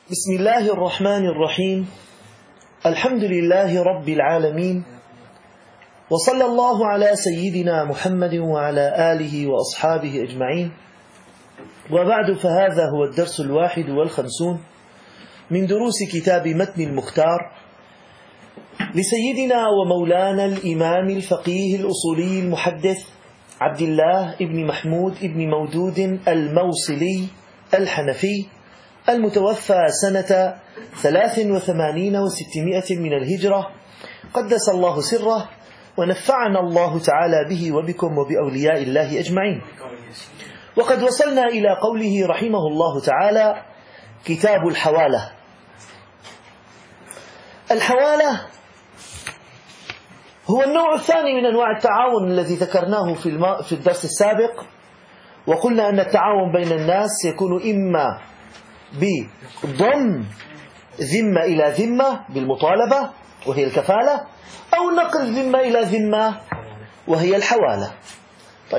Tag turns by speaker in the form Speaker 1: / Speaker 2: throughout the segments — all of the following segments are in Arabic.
Speaker 1: بسم الله الرحمن الرحيم. الحمد لله رب العالمين، وصلى الله على سيدنا محمد وعلى آله وأصحابه أجمعين، وبعد، فهذا هو الدرس 51 من دروس كتاب متن المختار لسيدنا ومولانا الإمام الفقيه الأصولي المحدث عبد الله ابن محمود ابن مودود الموصلي الحنفي، المتوفى سنة 83 و600 من الهجرة، قدس الله سره ونفعنا الله تعالى به وبكم وبأولياء الله أجمعين. وقد وصلنا إلى قوله رحمه الله تعالى: كتاب الحوالة. الحوالة هو النوع الثاني من أنواع التعاون الذي ذكرناه في الدرس السابق، وقلنا أن التعاون بين الناس يكون إما بضم ذمة إلى ذمة بالمطالبة وهي الكفالة، أو نقل ذمة إلى ذمة وهي الحوالة. طيب،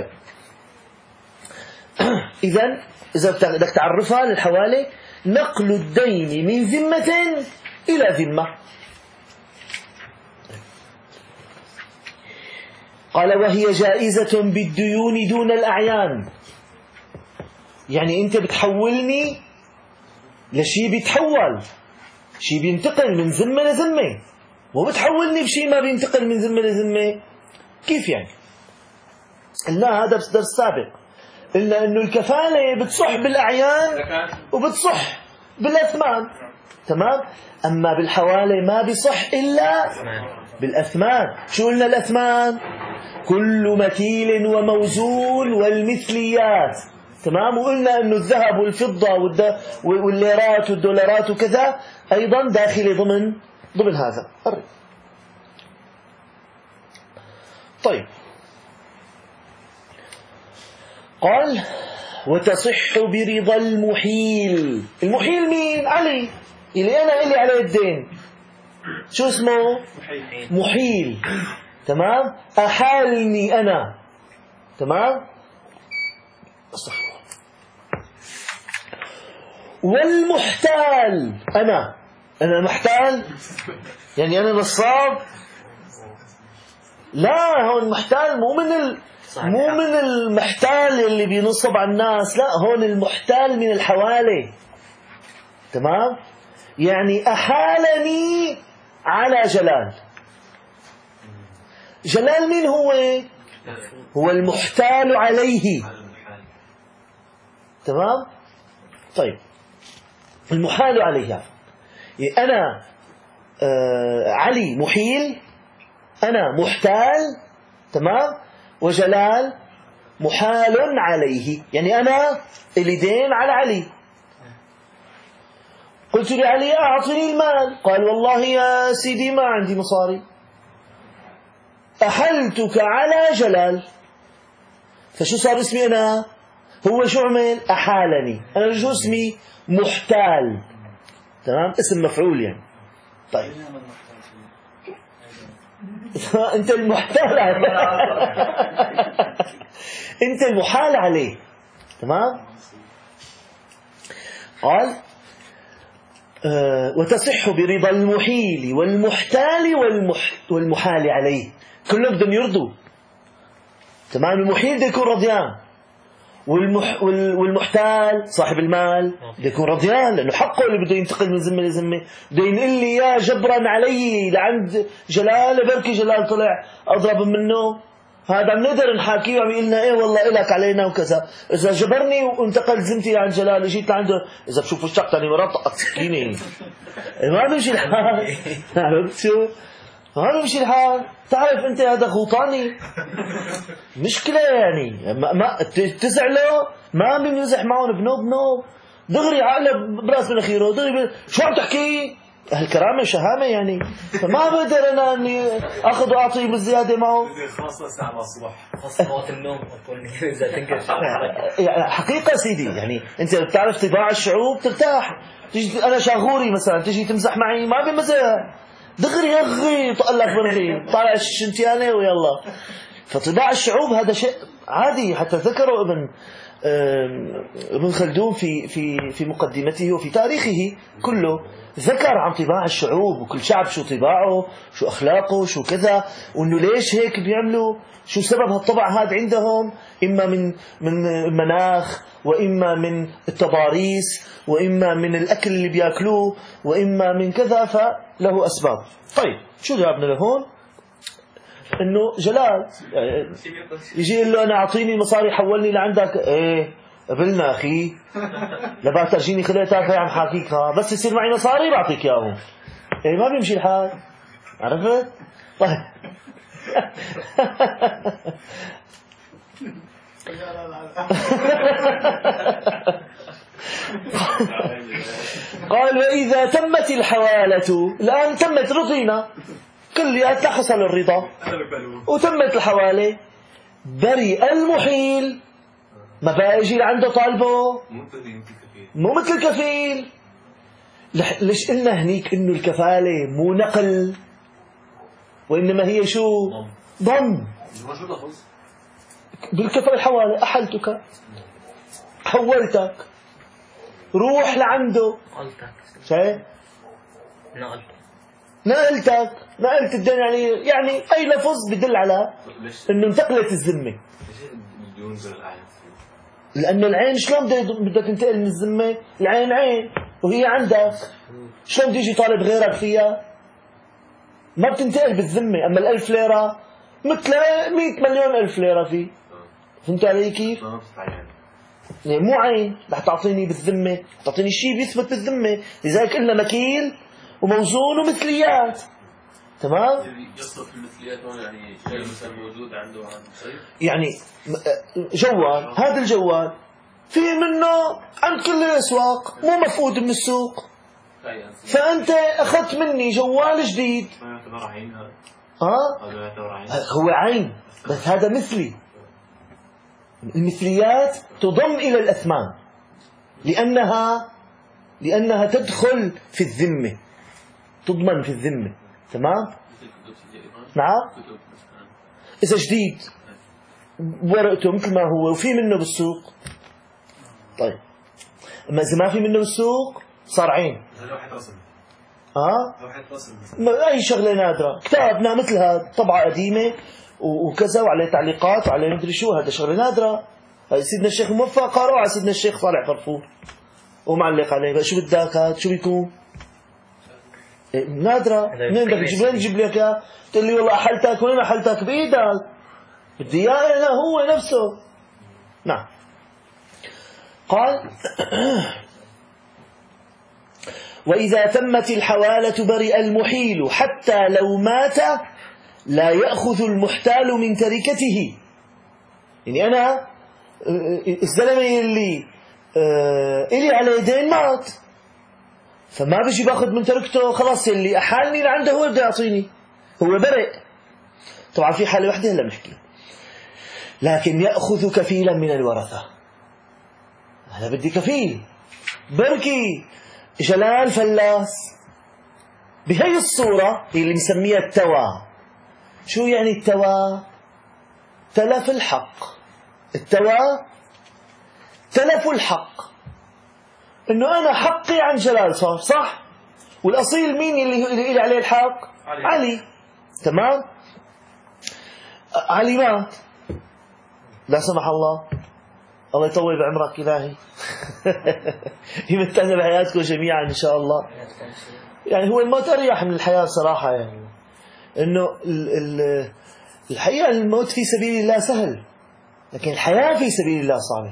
Speaker 1: إذا بدك تعرفها للحوالة: نقل الدين من ذمة إلى ذمة. قال: وهي جائزة بالديون دون الأعيان. يعني أنت بتحولني لشيء بيتحول، شيء بينتقل من ذمة لذمة، وبتحولني بشيء ما بينتقل من ذمة لذمة. كيف يعني؟ قلنا هذا بالدرس السابق، قلنا إنه الكفالة بتصح بالأعيان وبتصح بالأثمان، تمام؟ أما بالحوالة ما بيصح إلا بالأثمان. شو قلنا الأثمان؟ كل مكيل وموزون والمثليات، تمام؟ وقلنا أنه الذهب والفضة والليرات والدولارات وكذا أيضا داخل ضمن هذا. طيب، قال: وتصح برضا المحيل. المحيل مين؟ علي، اللي أنا إلي عليه الدين. شو اسمه؟ محيل، تمام؟ أحالني أنا، تمام؟ صح. والمحتال، أنا محتال، يعني أنا نصاب؟ لا، هون المحتال مو من المحتال اللي بينصب على الناس، لا، هون المحتال من الحوالة، تمام؟ يعني أحالني على جلال. جلال مين هو؟ هو المحتال عليه، تمام؟ طيب، المحال عليه يعني أنا علي محيل، أنا محتال، تمام؟ وجلال محال عليه، يعني أنا اللي دين على علي. قلت لعلي: أعطني المال. قال: والله يا سيدي ما عندي مصاري. أحلتك على جلال، فشو صار اسمي أنا؟ هو شو عمل؟ أحالني. أنا شو اسمي؟ محتال، تمام؟ اسم مفعول يعني. طيب، أنت المحتال عليه أنت المحال عليه، تمام؟ قال: وتصح برضا المحيل والمحتال والمحال عليه. كلهم بدهم يرضوا، تمام؟ المحيل بده يكون رضيان، والمحتال صاحب المال بده يكون رضيان، لأنه حقه اللي بده ينتقل من ذمة لذمة. بده ينقل لي يا جبرا علي لعند جلال، بركي جلال طلع أضرب منه. هذا بنقدر نحاكيه وعم يقلنا: إيه والله إلك علينا وكذا. إذا جبرني وانتقل ذمتي لعند جلال، جيت لعنده، إذا بشوفه اشتقت تاني مرة طقت سكينة، ما بيمشي الحال. عرفت شو؟ ما بيمشي الحال. تعرف أنت هذا غوطاني، مشكلة يعني. ما تزعله، ما بيمزح معهم بنوب دغري عقله براس من أخيره دغري. شو عم تحكي؟ هالكرامة شهامة يعني. فما بقدر أنا أني أخذ وأعطي بالزيادة معه،
Speaker 2: خاصة الساعة الصبح، خاصة وقت النوم. إذا تنكر
Speaker 1: حقيقة سيدي، يعني أنت بتعرف طباع الشعوب ترتاح. تيجي أنا شاغوري مثلا، تيجي تمزح معي ما بمزح، دغري يغي طقلك برغي طالع الشنتيانة ويلا. فطباع الشعوب هذا شيء عادي. حتى ذكروا ابن ابن خلدون في مقدمته وفي تاريخه كله ذكر عن طباع الشعوب، وكل شعب شو طباعه، شو أخلاقه، شو كذا، وإنه ليش هيك بيعملوا، شو سبب هالطبع هذا عندهم، إما من المناخ، وإما من التضاريس، وإما من الأكل اللي بياكلوه، وإما من كذا، فله أسباب. طيب شو جابنا لهون؟ إنه جلال يجي يقول له أنا أعطيني مصاري حولني لعندك. إيه قبلنا أخي، لبا ترجيني خليتك هي عم حاكيكها، بس يصير معي مصاري بعطيك إياهم. إيه ما بيمشي الحال، عرفت؟ طيب قال وإذا تمت الحوالة، الآن تمت رضينا كلياتنا، حصل الرضا وتمت الحوالة، برئ المحيل، ما بقى يجي عنده طالبه، مو مثل الكفيل. ليش قلنا هنيك إنه الكفالة مو نقل، وإنما هي شو؟ ضم. بالكفالة الحوالة أحلتك، حولتك، روح لعنده، شايف؟ نقلت الدين، يعني أي لفظ بدل على إنه انتقلت الذمة. لأنه العين شلون بدك تنتقل من الذمة؟ العين عين وهي عندك، شلون بده يجي طالب غيرك فيها؟ ما بتنتقل بالذمة. أما ال1000 ليرة مثل 100 مليون ألف ليرة فيه، فهمت علي كيف؟ يعني مو عين رح تعطيني بالذمة، تعطيني شيء بيثبت بالذمة. لذلك قلنا مكيل وموزون ومثليات. تمام؟
Speaker 3: يصرف المثليات هون، يعني شيء مثلا موجود عنده عن شيء،
Speaker 1: يعني جوال، هذا الجوال في منه عند كل الأسواق، مو مفقود من السوق، فأنت أخذت مني جوال جديد. هو عين، بس هذا مثلي. المثليات تضم إلى الأثمان لأنها تدخل في الذمة، تضمن في الذمة. تمام؟ نعم. إذا جديد ورقته مثل ما هو وفي منه بالسوق، طيب. أما إذا ما في منه بالسوق صار عين. أي شغلة نادرة، كتابنا مثل هذا، طبعة قديمة وكذا وعليه تعليقات وعليه مدري شو، هذا شغلة نادرة. سيدنا الشيخ موفق قارئ على سيدنا الشيخ صالح فرفور ومعلق عليه. بقى شو بدك هذا، شو بيكون؟ نادرة. منين بدك تجيب لك اياه؟ تقول لي والله أحلتك، وين أحلتك؟ بإيدك، بدي إياه أنا هو نفسه. نعم. قال وإذا تمت الحوالة برئ المحيل، حتى لو مات لا يأخذ المحتال من تركته. يعني أنا الزلمة اللي إلي على دين مات، فما بيجي باخذ من تركته، خلاص اللي أحالني لعنده هو بده يعطيني، هو برئ. طبعا في حالة واحدة هلا بنحكي، لكن يأخذ كفيلا من الورثة. أنا بدي كفيل، بركي جلال فلاس بهي الصورة هي اللي نسميها التوى. شو يعني التوى؟ تلف الحق. التوى تلف الحق، انه انا حقي عن جلال صار صح، والاصيل مين اللي عليه الحق؟ علي. تمام. علي مات، لا سمح الله يطول بعمرك إلهي يمتعنا بحياتكم جميعا إن شاء الله. يعني هو الموت أريح من الحياة صراحة، يعني إنه الحقيقة الموت في سبيل الله سهل، لكن الحياة في سبيل الله صعبة.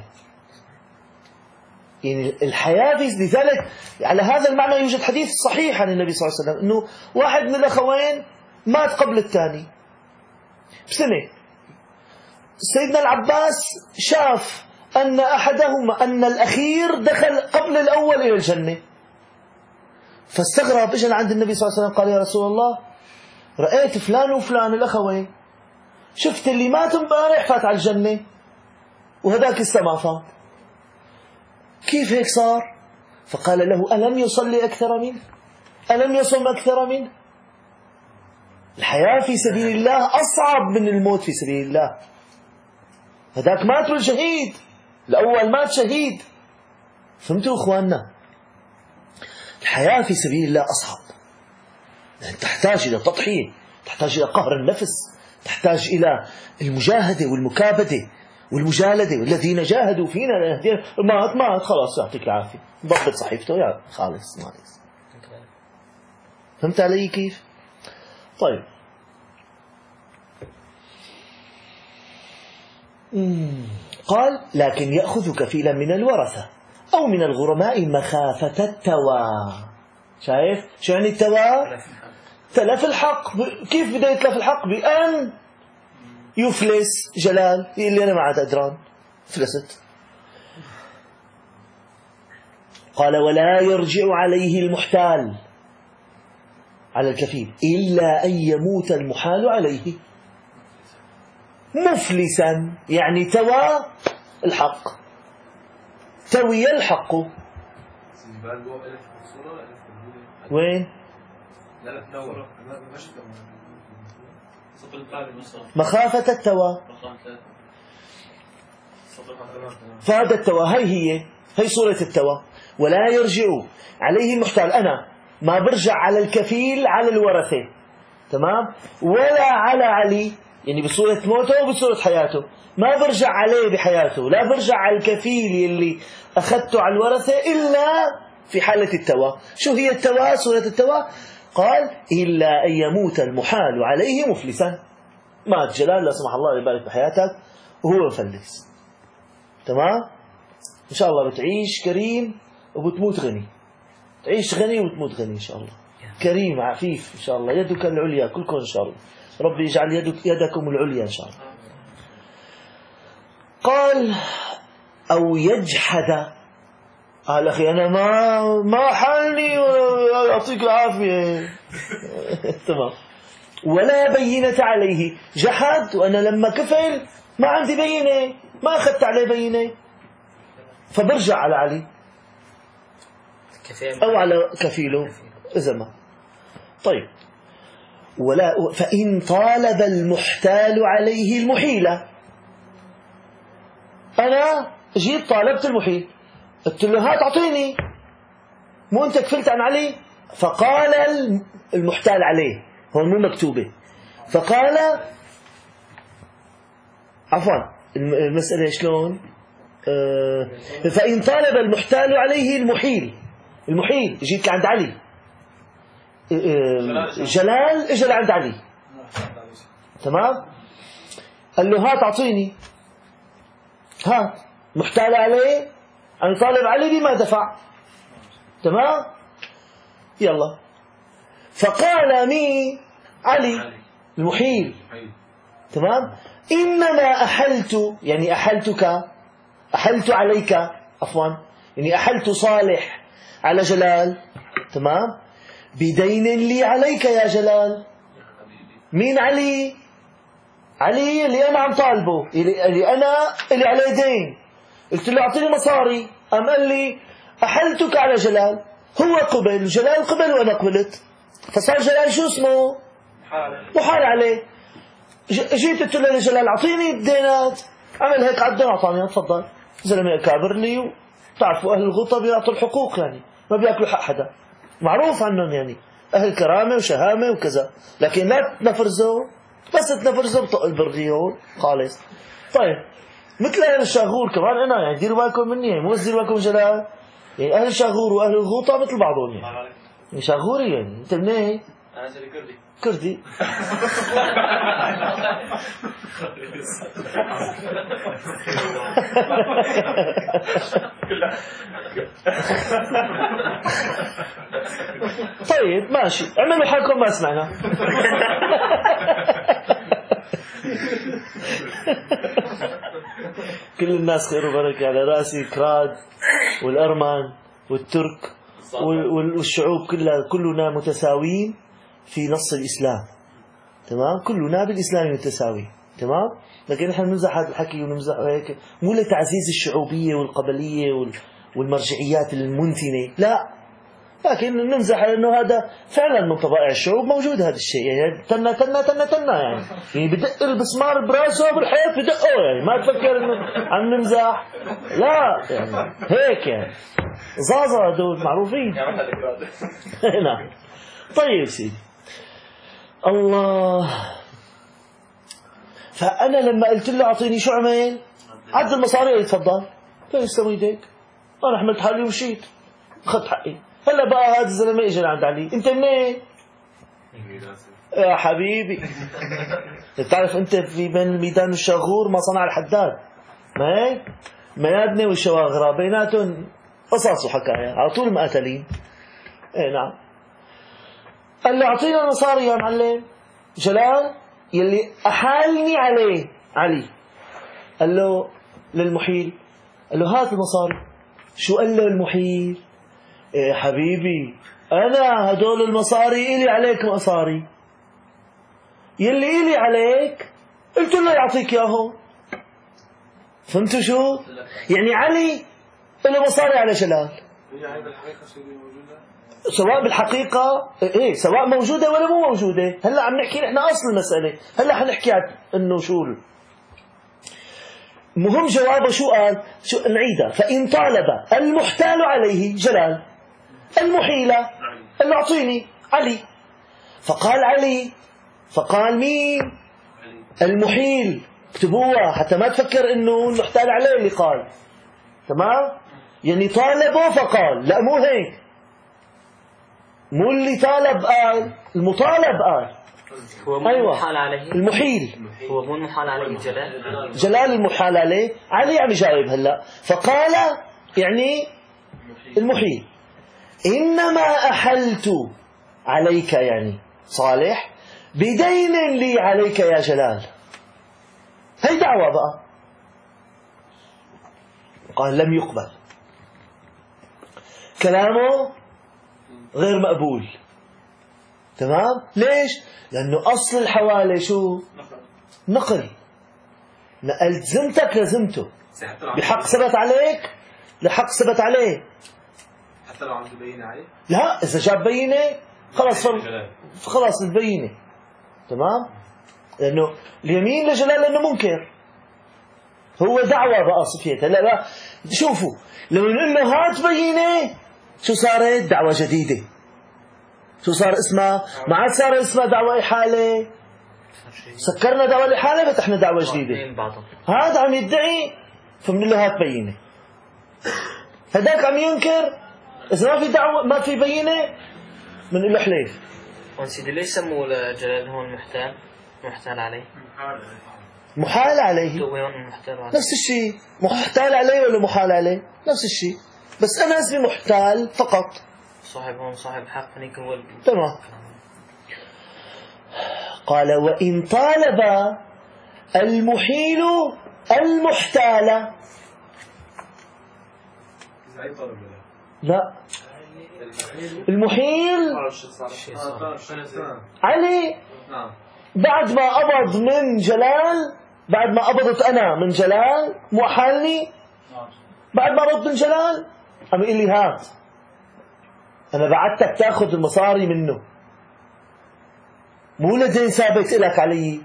Speaker 1: يعني الحياة في، لذلك على هذا المعنى يوجد حديث صحيح عن النبي صلى الله عليه وسلم إنه واحد من الأخوين مات قبل الثاني بسنة. سيدنا العباس شاف أن أحدهما، أن الأخير دخل قبل الأول إلى الجنة، فاستغرب، إجا عند النبي صلى الله عليه وسلم قال يا رسول الله رأيت فلان وفلان الأخوين، شفت اللي مات امبارح فات على الجنة وهداك لسه ما فات، كيف هيك صار؟ فقال له ألم يصلي أكثر منه؟ ألم يصم أكثر منه؟ الحياة في سبيل الله أصعب من الموت في سبيل الله. هذاك مات الشهيد، الأول مات شهيد. فهمتوا إخواننا؟ الحياة في سبيل الله أصعب، تحتاج إلى تضحية، تحتاج إلى قهر النفس، تحتاج إلى المجاهدة والمكابدة والمجالدة. والذين جاهدوا فينا لنهدينا. مات خلاص يعطيك العافية، ضبط صحيفته يا خالص نايس. فهمت علي كيف؟ طيب قال لكن يأخذ كفيلا من الورثة أو من الغرماء مخافة التوى. شايف شو يعني التوى؟ تلف الحق. كيف بده يتلف الحق؟ بأن يفلس جلال، اللي أنا ما عاد أدران فلست. قال ولا يرجع عليه المحتال على الكفيل إلا أن يموت المحال عليه مفلسا، يعني توى الحق، توي الحق. وين؟ مخافة التوى. فهذا التوى هي صورة التوى. ولا يرجع عليه المحتال، أنا ما برجع على الكفيل على الورثة، تمام؟ ولا على علي، يعني بصورة موته وبصورة حياته، ما برجع عليه بحياته، لا برجع على الكفيل اللي أخذته على الورثة إلا في حالة التوى. شو هي التوى؟ صورة التوى قال إلا أن يموت المحال عليه مفلسا. مات جلال لا سمح الله يبارك بحياتك وهو مفلس، تمام؟ إن شاء الله بتعيش كريم وبتموت غني، تعيش غني وتموت غني إن شاء الله، كريم عفيف إن شاء الله، يدك العليا كلكم إن شاء الله، ربي يجعل يدكم العليا إن شاء الله. قال أو يجحد، قال أخي أنا ما حالني يعطيك العافية تمام. ولا بينة عليه، جحد وأنا لما كفل ما عندي بينة، ما أخذت عليه بينة، فبرجع على علي أو على كفيله إذا ما. طيب ولا فإن طالب المحتال عليه المحيلة، أنا جيت طالبت المحيل، قلت له هات أعطيني، مو أنت كفلت عن علي؟ فقال المحتال عليه، هون مو مكتوبة، فقال عفوا المسألة شلون؟ فإن طالب المحتال عليه المحيل جيت عند علي، جلال اجى لعند علي، تمام؟ قال له هات أعطيني، هات، محتال عليه، أنا طالب علي بما دفع، تمام؟ يلا. فقال مين؟ علي المحيل، تمام؟ إنما أحلت، يعني أحلت عليك، عفوا، يعني أحلت صالح على جلال، تمام؟ بدين لي عليك يا جلال. مين علي؟ علي اللي أنا عم طالبه، اللي أنا اللي عليه دين، قلت له أعطيني مصاري، أم قال لي أحلتك على جلال، هو قبل، جلال قبل وأنا قبلت، فصار جلال شو اسمه؟ محال عليه. جيت قلت له لجلال أعطيني الدينات، عمل هيك عدنا أعطاني، تفضل. زلمة أكابر لي، تعرفوا أهل الغوطة بيعطوا الحقوق، يعني ما بيأكلوا حق حدا، معروف عنهم يعني أهل كرامة وشهامة وكذا، لكن لا تنفرزوا، بس تنفرزوا بطق البرغيون خالص. طيب مثل أهل الشاغور كمان أنا، يعني ديروا بالكم مني، يعني مو بس ديروا بالكم جلال، يعني أهل الشاغور وأهل الغوطة مثل بعضهم، يعني شاغوري، يعني أنت منين؟
Speaker 3: أنا كردي.
Speaker 1: كردي. طيب ماشي، اعملوا حالكم ما سمعنا. كل الناس خير وبركة على راسي، كراد والأرمان والترك والشعوب كلنا متساويين في نص الإسلام، تمام؟ كلنا بالإسلام متساوي، تمام؟ لكن نحن نمزح هذا الحكي ونمزح هيك مو لتعزيز الشعوبية والقبلية والمرجعيات المنتنة، لا، لكن نمزح انه هذا فعلا من طبائع الشعوب موجود هذا الشيء، يعني تنا يعني بدق المسمار براسه بالحيط بدقه، يعني ما تفكر انه عم نمزح، لا يعني هيك يعني زازا هذول معروفين. نعم. طيب سيدي الله، فأنا لما قلت له أعطيني شو عمل؟ عد المصاري، يتفضل فيستوي يديك، أنا حملت حالي ومشيت أخذت حقي. هلا بقى هذا الزلمة إجا لعند علي، أنت منين؟ يا حبيبي تعرف أنت في بين الميدان والشاغور ما صنع الحداد، ما هيك؟ ميادنة والشواغرة بيناتهم قصص وحكاية، على طول مقاتلين. إيه نعم. قال له أعطينا مصاري يا معلم. جلال يلي أحالني عليه علي قال له للمحيل، قال له هات المصاري. شو قال له المحيل؟ إيه حبيبي أنا هدول المصاري إلي عليك مصاري، يلي إلي عليك قلت له يعطيك ياهو. فهمتوا شو؟ يعني علي له مصاري على جلال، سواء بالحقيقة إيه سواء موجودة ولا مو موجودة. هلا عم نحكي نحن أصل المسألة، هلا حنحكي عن إنه شو مهم. جوابه شو قال؟ شو نعيدها. فإن طالب المحتال عليه جلال المحيلة قال له أعطيني علي، فقال علي، فقال مين؟ المحيل. اكتبوها حتى ما تفكر إنه المحتال عليه اللي قال، تمام؟ يعني طالبه فقال، لا مو هيك، مو اللي طالب قال، المطالب قال.
Speaker 2: هو مو
Speaker 1: أيوة.
Speaker 2: المحال عليه
Speaker 1: المحيل،
Speaker 2: هو مو المحال عليه جلال،
Speaker 1: جلال المحال عليه. علي عم يجاوب هلا، فقال يعني المحيل إنما أحلت عليك يعني صالح بدين لي عليك يا جلال. هي دعوة بقى. قال لم يقبل، كلامه غير مقبول. تمام؟ ليش؟ لأنه أصل الحوالة شو؟ نقل. نقلت ذمتك لزمته، بحق ثبت عليك لحق ثبت عليه.
Speaker 3: حتى لو عنده بينة عليه؟
Speaker 1: لا، إذا جاب بينة خلاص البينة. تمام؟ لأنه اليمين لجلال لأنه منكر، هو دعوة بقى صفية. لا شوفوا، لو نقول له هات بينة شو صارت؟ دعوة جديدة. شو صار اسمها؟ ما عاد صار اسمها دعوة إحالة، سكرنا دعوة الإحالة فتحنا دعوة جديدة. هذا عم يدعي فمن له هات بينة، هذاك عم ينكر. إذا ما في دعوة ما في بينة من له حليف.
Speaker 2: سيدي ليش سموا جلال هون محتال عليه؟
Speaker 1: محال عليه نفس الشيء. محتال عليه ولا محال عليه نفس الشيء، بس أنا اسمي محتال فقط.
Speaker 2: صاحب هون صاحب حق هنيك هو
Speaker 1: تمام. قال وإن طالب المحيل المحتال. لا، المحيل علي بعد ما قبض من جلال، بعد ما قبضت أنا من جلال محالني، بعد ما رد من جلال عم يقول لي هات، أنا بعدتك تأخذ المصاري منه، مو لدين ثابت لك علي.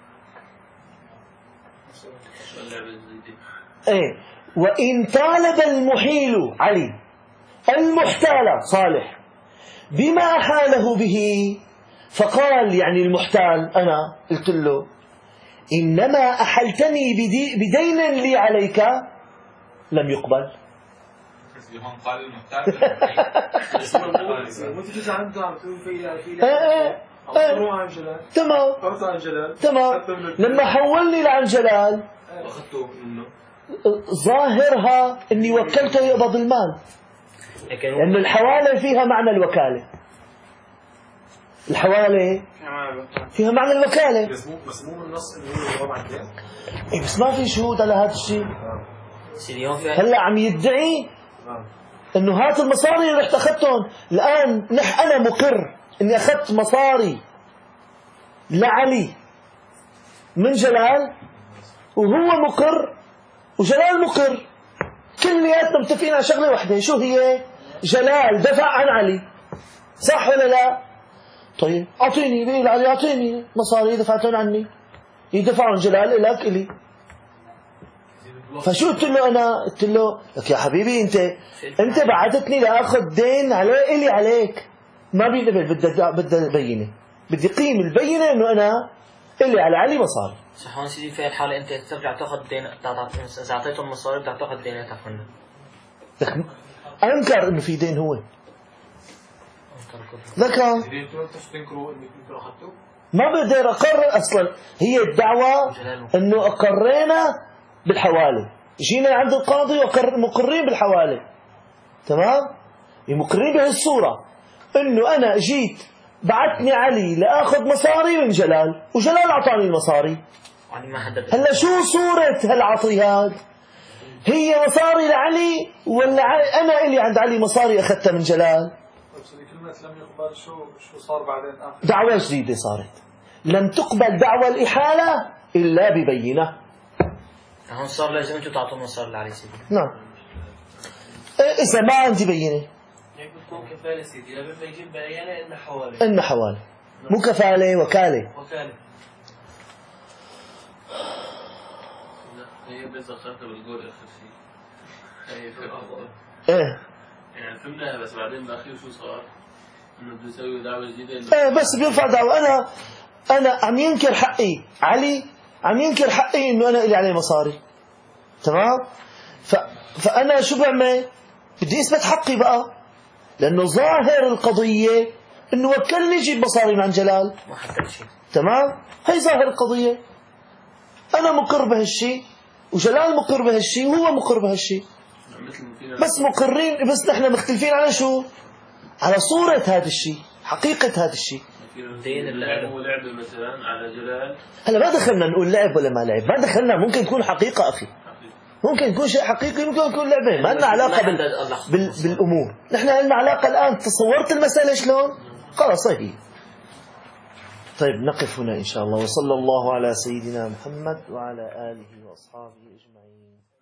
Speaker 1: ايه. وإن طالب المحيل علي المحتال صالح بما أحاله به، فقال يعني المحتال أنا قلت له إنما أحلتني بدين لي عليك، لم يقبل.
Speaker 3: قال المحتال
Speaker 1: تمام. لما حولني لعن جلال ظاهرها اني وكلته يقبض المال، لأن الحوالة فيها معنى الوكالة. الحوالة فيها معنى الوكالة،
Speaker 3: مسموم النص انه هو بعد
Speaker 1: إيه بس ما في شهود على هذا الشيء. هلا عم يدعي انه هات المصاري اللي رحت اخذتهم. الان انا مقر اني اخذت مصاري لعلي من جلال، وهو مقر وجلال مقر، كلياتنا متفقين على شغله واحده. شو هي؟ جلال دفع عن علي، صح ولا لا؟ طيب أعطيني، بيقول علي أعطيني مصاري دفعتهم عني، يدفعون جلال إلك إلي. فشو قلت له أنا؟ قلت له لك يا حبيبي أنت بعتتني لأخذ دين عليه إلي عليك، ما بيقبل، بدي بينة، بدي قيم البينة إنه أنا إلي على علي مصاري.
Speaker 2: صح. هون سيدي في الحالة أنت ترجع تاخذ دين، إذا أعطيتهم مصاري بدك تاخذ ديناتك منه.
Speaker 1: أنكر إنه في دين، هو ذكر ما بقدر أقرر أصلا. هي الدعوة أنه أقرينا بالحوالي، جينا عند القاضي ومقرين بالحوالي، تمام؟ مقرين بهالصورة أنه أنا جيت بعتني علي لأخذ مصاري من جلال، وجلال أعطاني المصاري. هلا شو صورة هالعطي هاد؟ هي مصاري لعلي ولا أنا إلي عند علي مصاري أخذتها من جلال؟
Speaker 4: لم يقبل، شو صار بعدين؟
Speaker 1: دعوة جديدة صارت، لم تقبل دعوة الإحالة إلا ببينة.
Speaker 2: هون صار لازم أنتم تعطوا مصاري لعلي سيدي.
Speaker 1: نعم. إذا ما عندي بينة
Speaker 3: يعني بتكون كفالة سيدي، لما يجيب بينة إن حوالي.
Speaker 1: إن حوالي، مو كفالة، وكالة.
Speaker 3: هي بس أخذتها بالقول آخر شيء. هي
Speaker 1: إيه.
Speaker 3: يعني فهمناها، بس بعدين بالأخير شو صار؟ إنه بده يسوي دعوة جديدة.
Speaker 1: إيه بس بيرفع دعوة. أنا عم ينكر حقي، علي عم ينكر حقي إنه أنا إلي عليه مصاري، تمام؟ فأنا شو بعمل؟ بدي أثبت حقي بقى، لأنه ظاهر القضية إنه وكلني يجيب مصاري من عند جلال،
Speaker 2: ما حكى شيء،
Speaker 1: تمام؟ هي ظاهر القضية، أنا مقر بهالشيء وجلال مقر بهالشيء وهو مقر بهالشيء، بس مقرين، بس نحن مختلفين على شو؟ على صورة هذا الشيء، حقيقة هذا الشيء.
Speaker 3: دين اللعب ولعبة مثلا على جلال.
Speaker 1: هلا ما دخلنا نقول لعب ولا ما لعب، ما دخلنا، ممكن تكون حقيقة أخي، ممكن يكون شيء حقيقي، ممكن يكون لعبة، ما لنا علاقة بالأمور. نحن لنا علاقة الآن. تصورت المسألة شلون؟ خلاص هي. طيب نقف هنا إن شاء الله، وصلى الله على سيدنا محمد وعلى آله وأصحابه أجمعين.